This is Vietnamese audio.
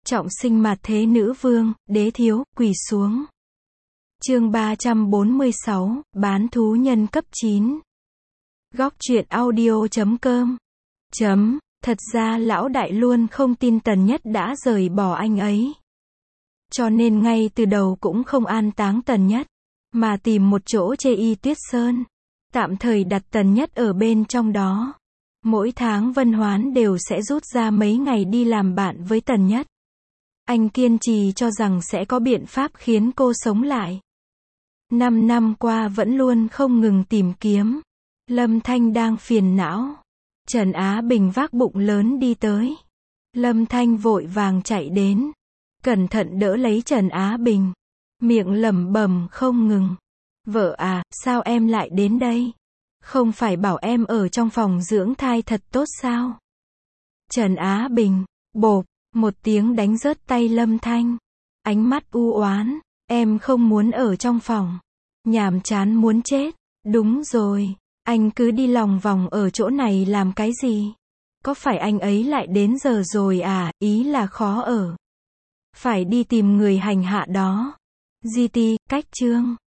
Trọng sinh mạt thế nữ vương, đế thiếu, quỳ xuống. Chương 346, bán thú nhân cấp 9. Góc truyện audio.com. Thật ra lão đại luôn không tin Tần Nhất đã rời bỏ anh ấy. Cho nên ngay từ đầu cũng không an táng Tần Nhất, mà tìm một chỗ chê y Tuyết Sơn. Tạm thời đặt Tần Nhất ở bên trong đó. Mỗi tháng Vân Hoán đều sẽ rút ra mấy ngày đi làm bạn với Tần Nhất. Anh kiên trì cho rằng sẽ có biện pháp khiến cô sống lại. 5 năm qua vẫn luôn không ngừng tìm kiếm. Lâm Thanh đang phiền não. Trần Á Bình vác bụng lớn đi tới. Lâm Thanh vội vàng chạy đến. Cẩn thận đỡ lấy Trần Á Bình. Miệng lẩm bẩm không ngừng. Vợ à, sao em lại đến đây? Không phải bảo em ở trong phòng dưỡng thai thật tốt sao? Trần Á Bình, bộp, một tiếng đánh rớt tay Lâm Thanh. Ánh mắt u oán, em không muốn ở trong phòng. Nhàm chán muốn chết. Đúng rồi, anh cứ đi lòng vòng ở chỗ này làm cái gì? Có phải anh ấy lại đến giờ rồi à, ý là khó ở. Phải đi tìm người hành hạ đó. GT, cách chương.